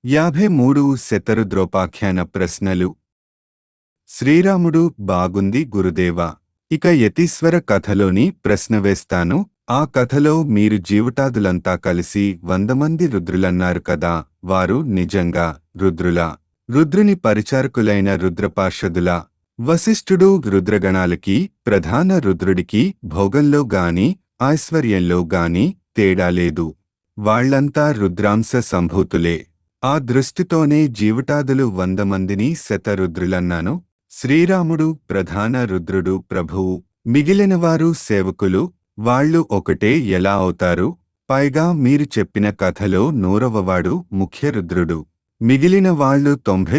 53 శతరుద్రోపాఖ్యాన ప్రశ్నలు. శ్రీరాముడు బాగుంది గురుదేవా. ఇక యతీశ్వర కథలోని ప్రశ్న వేస్తాను. ఆ కథలో మీరు జీవితాదులంతా కలిసి 100 మంది రుద్రులన్నారు కదా, వారు నిజంగా రుద్రులా? రుద్రుని పరిచారకులైన రుద్రపార్షదులా? వశిష్ఠుడు రుద్రగణాలకి, ప్రధాన రుద్రుడికి భోగంలో గాని ఐశ్వర్యంలో గాని తేడా లేదు. వాళ్లంతా రుద్రాంశ సంభూతులే. ఆ దృష్టితోనే జీవితాదులు 100 మందిని శతరుద్రులన్నాను. శ్రీరాముడు ప్రధాన రుద్రుడు ప్రభువు, మిగిలినవారు సేవకులు. వాళ్ళు ఒకటే ఎలా అవుతారు? పైగా మీరు చెప్పిన కథలో 100వవాడు ముఖ్యరుద్రుడు. మిగిలిన వాళ్ళు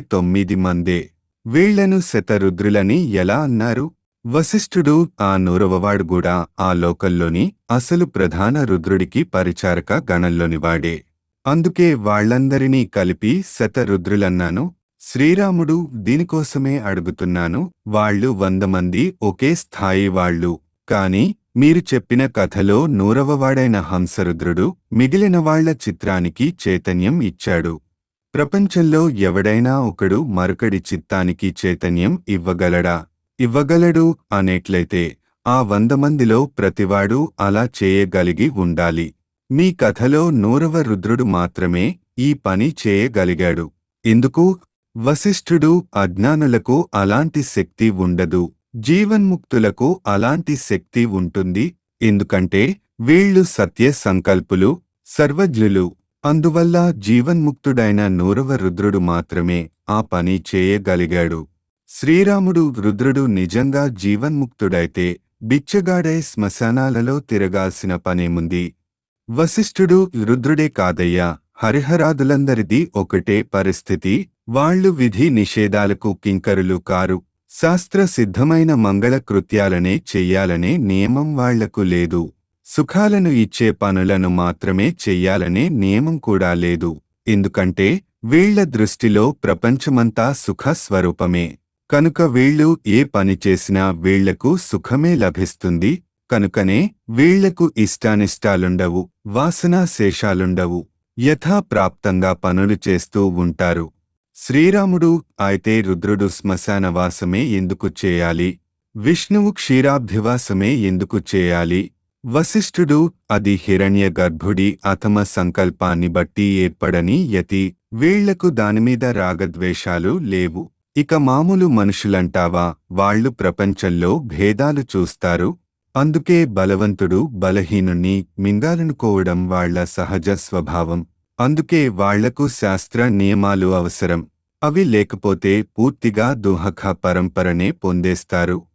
99 మందే. వీళ్లను శతరుద్రులని ఎలా అన్నారు? వశిష్ఠుడు ఆ 100వవాడు కూడా ఆ లోకంలోని అసలు ప్రధాన రుద్రుడికి పరిచారక గణంలోనివాడే. అందుకే వాళ్లందరినీ కలిపి శతరుద్రులన్నాను. శ్రీరాముడు దీనికోసమే అడుగుతున్నాను. వాళ్ళు 100 మంది ఒకే స్థాయి వాళ్ళు. కాని మీరు చెప్పిన కథలో 100వవాడైన హంసరుద్రుడు మిగిలిన వాళ్ల చిత్రానికి చైతన్యం ఇచ్చాడు. ప్రపంచంలో ఎవడైనా ఒకడు మరొకడి చిత్తానికి చైతన్యం ఇవ్వగలడా? ఇవ్వగలడు అనేట్లయితే ఆ 100 మందిలో ప్రతివాడు అలా చేయగలిగి ఉండాలి. మీ కథలో 100వ రుద్రుడు మాత్రమే ఈ పని చేయగలిగాడు. ఎందుకు? వశిష్ఠుడు అజ్ఞానులకు అలాంటి శక్తి ఉండదు. జీవన్ముక్తులకు అలాంటి శక్తి ఉంటుంది. ఎందుకంటే వీళ్ళు సత్య సంకల్పులు, సర్వజ్ఞులు. అందువల్ల జీవన్ముక్తుడైన 100వ రుద్రుడు మాత్రమే ఆ పని చేయగలిగాడు. శ్రీరాముడు రుద్రుడు నిజంగా జీవన్ముక్తుడైతే బిచ్చగాడై శ్మశానాలలో తిరగాల్సిన పనేముంది? వశిష్ఠుడు రుద్రుడే కాదయ్యా, హరిహరాదులందరిది ఒకటే పరిస్థితి. వాళ్ళు విధి నిషేధాలకు కింకరులు కారు. శాస్త్ర సిద్ధమైన మంగళ కృత్యాలనే చెయ్యాలనే నియమం వాళ్లకు లేదు. సుఖాలను ఇచ్చే పనులను మాత్రమే చెయ్యాలనే నియమం కూడా లేదు. ఎందుకంటే వీళ్ల దృష్టిలో ప్రపంచమంతా సుఖ స్వరూపమే. కనుక వీళ్ళు ఏ పని చేసినా వీళ్లకు సుఖమే లభిస్తుంది. కనుకనే వీళ్లకు ఇష్టానిష్టాలుండవు, వాసనా శేషాలుండవు. యథాప్రాప్తంగా పనులు చేస్తూ ఉంటారు. శ్రీరాముడు అయితే రుద్రుడు శ్మశానవాసమే ఎందుకు చేయాలి? విష్ణువు క్షీరాబ్ధివాసమే ఎందుకు చేయాలి? వశిష్ఠుడు అది హిరణ్య గర్భుడి అథమ సంకల్పాన్ని బట్టి ఏర్పడని యతి. వీళ్లకు దానిమీద రాగద్వేషాలు లేవు. ఇక మామూలు మనుషులంటావా? వాళ్ళు ప్రపంచంలో భేదాలు చూస్తారు. అందుకే బలవంతుడు బలహీనుణ్ణి మింగాలనుకోవడం వాళ్ల సహజ స్వభావం. అందుకే వాళ్లకు శాస్త్ర నియమాలు అవసరం. అవి లేకపోతే పూర్తిగా దుహఖ పరంపరనే పొందేస్తారు.